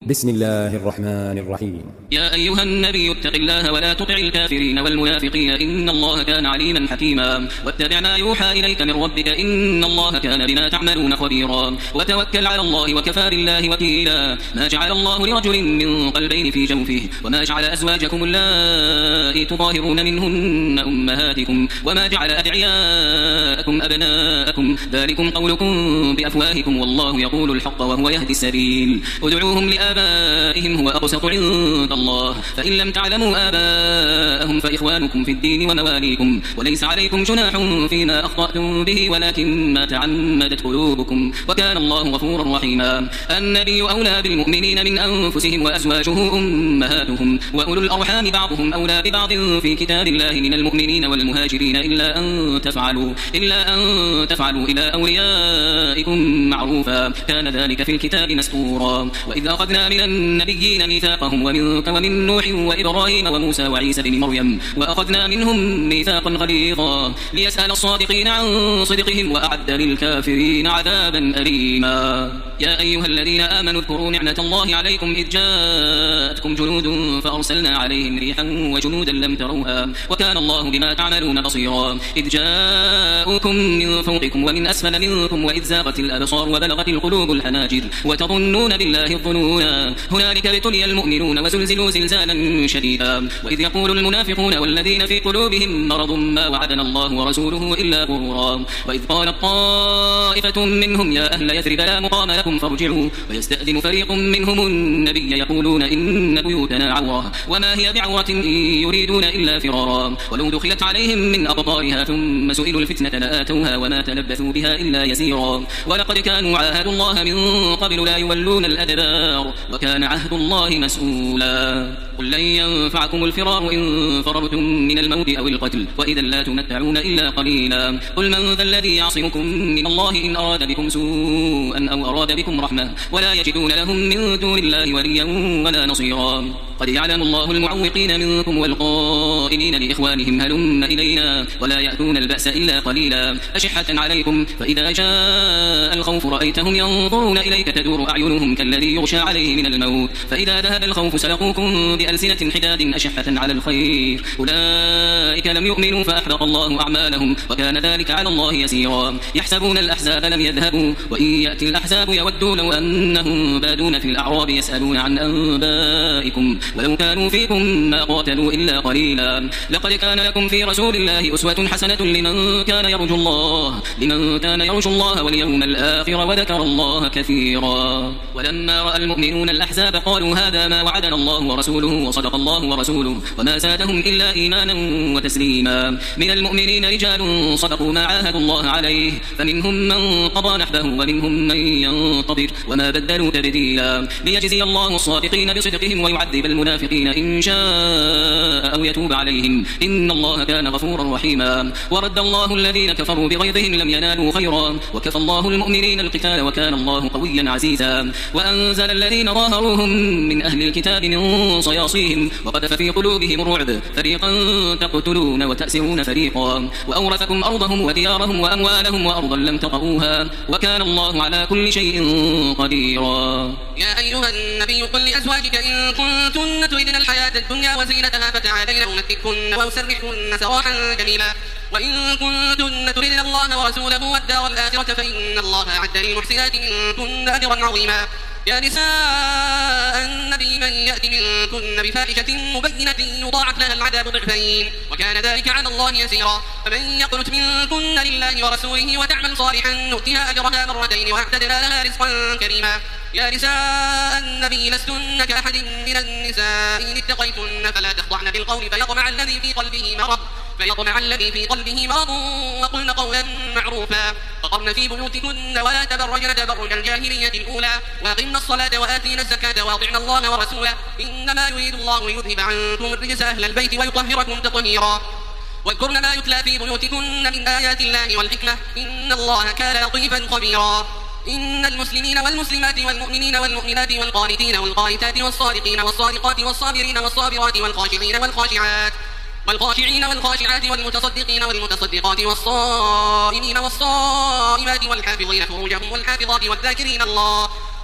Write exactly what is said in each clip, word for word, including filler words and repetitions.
بسم الله الرحمن الرحيم. يا أيها النبي اتق الله ولا تطع الكافرين والمنافقين إن الله كان عليما حكيما. واتبع ما يوحى إليك من ربك إن الله كان بما تعملون خبيرا. وتوكل على الله وكفى بالله وكيلا. ما جعل الله لرجل من قلبين في جوفه وما جعل أزواجكم اللائي تظاهرون منهن أمهاتكم وما جعل أدعياءكم أبناءكم ذلكم قولكم بأفواهكم والله يقول الحق وهو يهدي السبيل. ادعوهم لآبائهم هو أقسط عند الله فإن لم تعلموا آباءهم فإخوانكم في الدين ومواليكم وليس عليكم جناح فيما أخطأتم به ولكن ما تعمدت قلوبكم وكان الله غفورا رحيما. النبي أولى بالمؤمنين من أنفسهم وأزواجه أمهاتهم وأولو الأرحام بعضهم أولى ببعض في كتاب الله من المؤمنين والمهاجرين إلا أن تفعلوا إلا أن تفعلوا إلى أوليائكم معروفا كان ذلك في الكتاب مسطورا. وإذ أخذنا من النبيين ميثاقهم ومنك ومن نوح وإبراهيم وموسى وعيسى بن مريم وأخذنا منهم ميثاقا غليظا ليسأل الصادقين عن صدقهم وأعد للكافرين عذابا أليما. يا أيها الذين آمنوا اذكروا نعمة الله عليكم إذ جاءتكم جنود فأرسلنا عليهم ريحا وجنودا لم تروها وكان الله بما تعملون بصيرا. إذ جاءوكم من فوقكم ومن أسفل منكم وإذ زاغت الأبصار وبلغت القلوب الحناجر وتظنون بالله الظنونا هنالك ابتلي المؤمنون وزلزلوا زلزالا شديدا. وإذ يقول المنافقون والذين في قلوبهم مرض ما وعدنا الله ورسوله إلا غرورا. وإذ قالت طائفة منهم يا أهل يثرب لا مقام لكم فارجعوا ويستأذن فريق منهم النبي يقولون إن بيوتنا عورة وما هي بعورة إن يريدون إلا فرارا. ولو دخلت عليهم من أقطارها ثم سئلوا الفتنة لآتوها وما تلبثوا بها إلا يسيرا. ولقد كانوا عاهدوا الله من قبل لا يولون الأدبار وكان عهد الله مسؤولا. قل لن ينفعكم الفرار إن فررتم من الموت أو القتل وإذا لا تمتعون إلا قليلا. قل من ذا الذي يعصمكم من الله إن أراد بكم سوءا أو أراد بكم رحمة ولا يجدون لهم من دون الله وليا ولا نصيرا. قد يعلم الله المعوقين منكم والقائلين لإخوانهم هلم إلينا ولا يأتون البأس إلا قليلا أشحة عليكم فإذا جاء الخوف رأيتهم ينظرون إليك تدور أعينهم كالذي يغشى عليه من الموت فإذا ذهب الخوف سلقوكم بألسنة حداد أشحة على الخير أولئك لم يؤمنوا فأحبط الله أعمالهم وكان ذلك على الله يسيرا. يحسبون الأحزاب لم يذهبوا وإن يأتي الأحزاب يودوا لو أنهم بادون في الأعراب يسألون عن أنبائكم ولو كانوا فيكم ما قاتلوا إلا قليلا. لقد كان لكم في رسول الله أسوة حسنة لمن كان يرجو الله لمن كان يرجو الله واليوم الآخر وذكر الله كثيرا. ولما رأى المؤمنون الأحزاب قالوا هذا ما وعدنا الله ورسوله وصدق الله ورسوله وما زادهم إلا إيمانا وتسليما. من المؤمنين رجال صدقوا ما عاهدوا الله عليه فمنهم من قضى نحبه ومنهم من ينتظر وما بدلوا تبديلا. ليجزي الله الصادقين بصدقهم ويعذب المنافقين إن شاء أو يتوب عليهم إن الله كان غفورا رحيما. ورد الله الذين كفروا بغيظهم لم ينالوا خيرا وكفى الله المؤمنين القتال وكان الله قويا عزيزا. وأنزل الذين ظاهروهم من أهل الكتاب من صياصيهم وقذف في قلوبهم الرعب فريقا تقتلون وتأسرون فريقا وأورثكم أرضهم وديارهم وأموالهم وأرضا لم تطئوها وكان الله على كل شيء قديرا. يا أيها النبي قل لأزواجك إن كنتن تردن الحياة الدنيا وزينتها فتعالين أمتعكن وأسرحكن سراحا جميلا وإن كنتن تردن الله ورسوله والدار الآخرة فإن الله أعد للمحسنات منكن أجرا عظيما. يا نساء النبي من يأتي منكن بفاحشة مبينة يضاعف لها العذاب ضعفين وكان ذلك على الله يسيرا. فمن يقنت منكن لله ورسوله وتعمل صالحا نؤتها أجرها مرتين وأعتدنا لها رزقا كريما. يا نساء النبي لستن كأحد من النساء إن اتقيتن فلا تخضعن بالقول فيطمع الذي في قلبه مرض فيطمع الذي في قلبه مرض وقلن قولا معروفا. فقرن في بيوتكن ولا تبرجن تبرج الجاهلية الأولى وأقمنا الصلاة وآتينا الزكاة وأطعنا الله ورسوله إنما يريد الله ليذهب عنكم الرجس أهل البيت ويطهركم تطهيرا. واذكرن ما يتلى في بيوتكن من آيات الله والحكمة إن الله كان لطيفا خبيرا. إن المسلمين والمسلمات والمؤمنين والمؤمنات والقانتين والقانتات والصادقين والصادقات والصابرين والصابرات والخاشعين والخاشعات والخاشعين والخاشعات والمتصدقين والمتصدقات والصائمين والصائمات والحافظين فروجهم والحافظات والذاكرين الله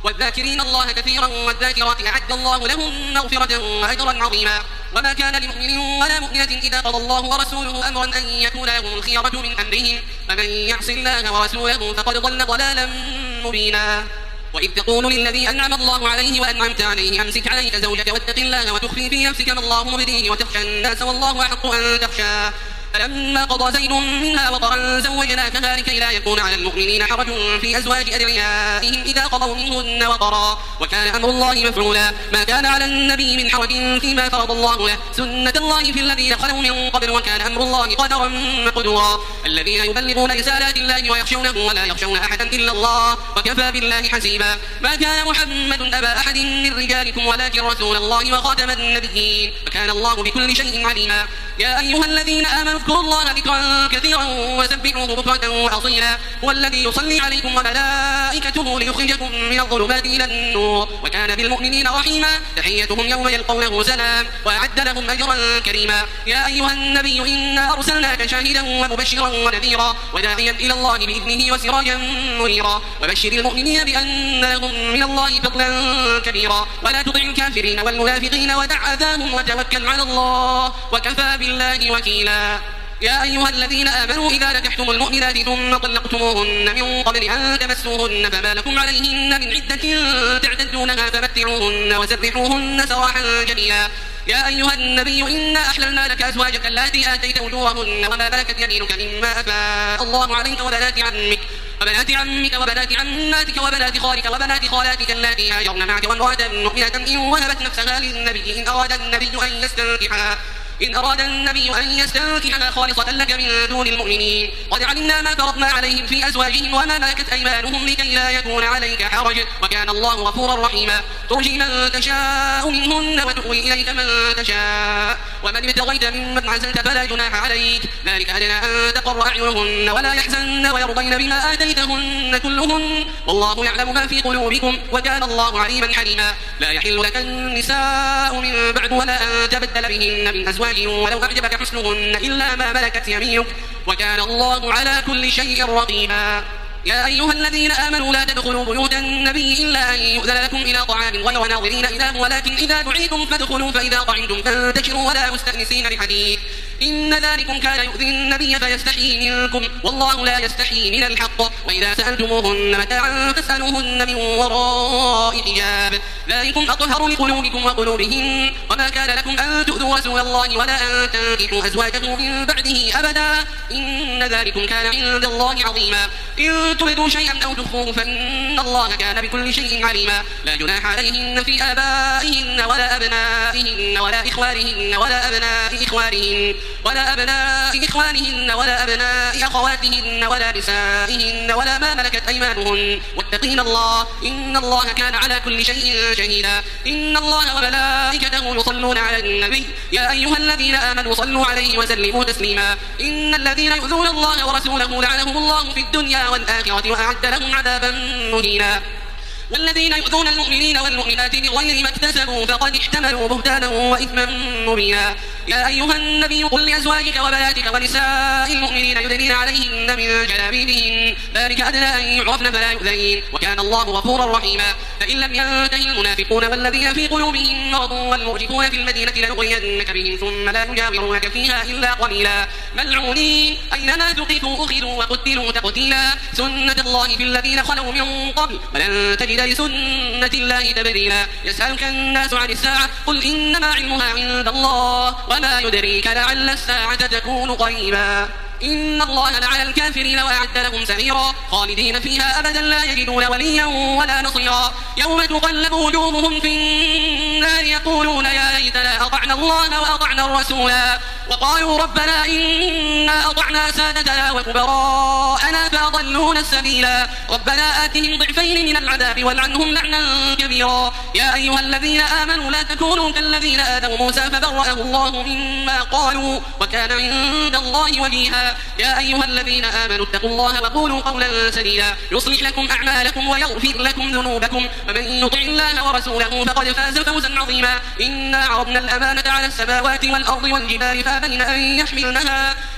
والذاكرين الله كثيرا والذاكرات أعد الله لهم مغفرة وأجرا عظيما. وما كان لمؤمن ولا مؤمنة إذا قضى الله ورسوله أمرا أن يكون لهم الخيرة من أمرهم فمن يعص الله ورسوله فقد ضل ضلالا مبينا. وإذ تقول للذي أنعم الله عليه وأنعمت عليه أمسك عليك زوجك واتق الله وتخفي في نفسك ما الله مبديه وتخشى الناس والله أحق أن تخشاه فلما قضى زيد منها وطرا زوجناكها لكي لا يكون على المؤمنين حرج في أزواج أدعيائهم إذا قضوا منهن وطرا وكان أمر الله مفعولا. ما كان على النبي من حرج فيما فرض الله له سنة الله في الذين خلوا من قبل وكان أمر الله قدرا مقدورا. الذين يبلغون رسالات الله ويخشونه ولا يخشون أحدا إلا الله وكفى بالله حسيبا. ما كان محمد أبا أحد من رجالكم ولكن رسول الله وخاتم النبيين وكان الله بكل شيء عليما. يا أيها الذين آمنوا اذكروا الله ذكرا كثيرا وسبحوه بكرة وأصيلا هو الذي يصلي عليكم وملائكته ليخرجكم من الظلمات إلى النور وكان بالمؤمنين رحيما. تحيتهم يوم يلقونه سلام وأعد لهم أجرا كريما. يا أيها النبي إنا أرسلناك شاهدا ومبشرا ونذيرا وداعيا إلى الله بإذنه وسراجا منيرا وبشر المؤمنين بأن لهم من الله فضلا كبيرا. ولا تطع الكافرين والمنافقين ودع أذاهم وتوكل على الله وكفى بالله وكيلا. يا أيها الذين آمنوا إذا نكحتم المؤمنات ثم طلقتموهن من قبل أن تمسوهن فما لكم عليهن من عدة تعتدونها فمتعوهن وسرحوهن سراحا جميلا. يا أيها النبي إنا أحللنا لك أزواجك اللاتي آتيت أجورهن وما ملكت يمينك مما أفاء الله عليك وبنات عمك وبنات عمك وبنات عماتك وبنات خالك وبنات خالاتك اللاتي هاجرن معك وامرأة مؤمنة إن وهبت نفسها للنبي إن أراد النبي أن يستنكحها إن أراد النبي أن يستنكحها خالصة لك من دون المؤمنين. قد علمنا ما فرضنا عليهم في أزواجهم وما ملكت أيمانهم لكي لا يكون عليك حرج وكان الله غفورا رحيما. ترجي من تشاء منهن وتؤوي إليك من تشاء ومن ابتغيت ممن عزلت فلا جناح عليك ذلك أدنى أن تقر أعينهن ولا يحزن ويرضين بما آتيتهن كلهن والله يعلم ما في قلوبكم وكان الله عليما حليما. لا يحل لك النساء من بعد ولا أن تبدل بهن من أزواج ولو أعجبك حسنهن إلا ما ملكت يمينك وكان الله على كل شيء رقيبا. يا أيها الذين آمنوا لا تدخلوا بيوت النبي إلا أن يؤذن لكم إلى طعام غير ناظرين إله ولكن إذا دعيتم فادخلوا فإذا طعمتم فانتشروا ولا مستأنسين لحديث إن ذلكم كان يؤذي النبي فيستحيي منكم والله لا يستحيي من الحق. وإذا سألتموهن متاعا فاسألوهن من وراء حجاب ذلكم أطهر لقلوبكم وقلوبهن. وما كان لكم أن تؤذوا رسول الله ولا أن تنكحوا أزواجه من بعده أبدا إن ذلكم كان عند الله عظيما. إن تبدوا شيئا أو تخفوه فإن الله كان بكل شيء عليما. لا جناح عليهن في آبائهن ولا أبنائهن ولا إخوانهن ولا أبناء إخوانهن ولا أبناء إخوانهن ولا أبناء أخواتهن ولا نسائهن ولا ما ملكت أيمانهن واتقين الله إن الله كان على كل شيء شهيدا. إن الله وملائكته يصلون على النبي يا أيها الذين آمنوا صلوا عليه وسلموا تسليما. إن الذين يؤذون الله ورسوله لعنهم الله في الدنيا والآخرة وأعد لهم عذابا مهينا. والذين يؤذون المؤمنين والمؤمنات بغير ما اكتسبوا فقد احتملوا بهتانا وإثما مبينا. يا أيها النبي قل لأزواجك وبناتك ونساء المؤمنين يدنين عليهن من جلابيبهن ذلك أدنى أن يعرفن فلا يؤذين وكان الله غفورا رحيما. فإن لم ينتهي المنافقون والذين في قلوبهم مرض والمرجفون في المدينة لنغرينك بهم ثم لا يجاورونك فيها إلا قليلا ملعونين أينما ثقفوا أخذوا وقتلوا تقتيلا. سنة الله في الذين خلوا من قبل ولن تجد لسنة الله تبديلا. يسألك الناس عن الساعة قل إنما علمها عند الله وما يدريك لعل الساعة تكون قريبا. إن الله لعن الكافرين وأعد لهم سعيرا خالدين فيها أبدا لا يجدون وليا ولا نصيرا. يوم تقلب وجوههم في النار يقولون يا ليتنا أطعنا الله وأطعنا الرسولا وقالوا ربنا إنا أطعنا سادتنا وكبراءنا فأضلونا السبيلا. ربنا آتهم ضعفين من العذاب والعنهم لعنا كبيرا. يا أيها الذين آمنوا لا تكونوا كالذين آذوا موسى فبرأه الله مما قالوا وكان عند الله وجيها. يا أيها الذين آمنوا اتقوا الله وقولوا قولا سديدا يصلح لكم أعمالكم ويغفر لكم ذنوبكم ومن يطع الله ورسوله فقد فاز فوزا عظيما. إنا عرضنا الأمانة على السماوات والأرض والجبال فأبين أن يحملنها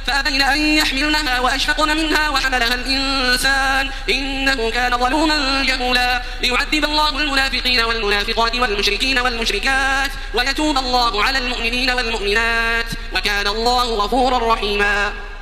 فأبين أن يحملنها وأشفقن منها وحملها الإنسان إنه كان ظلوما جهولا ليعذب الله المنافقين والمنافقات والمشركين والمشركات ويتوب الله على المؤمنين والمؤمنات وكان الله غفورا رحيما.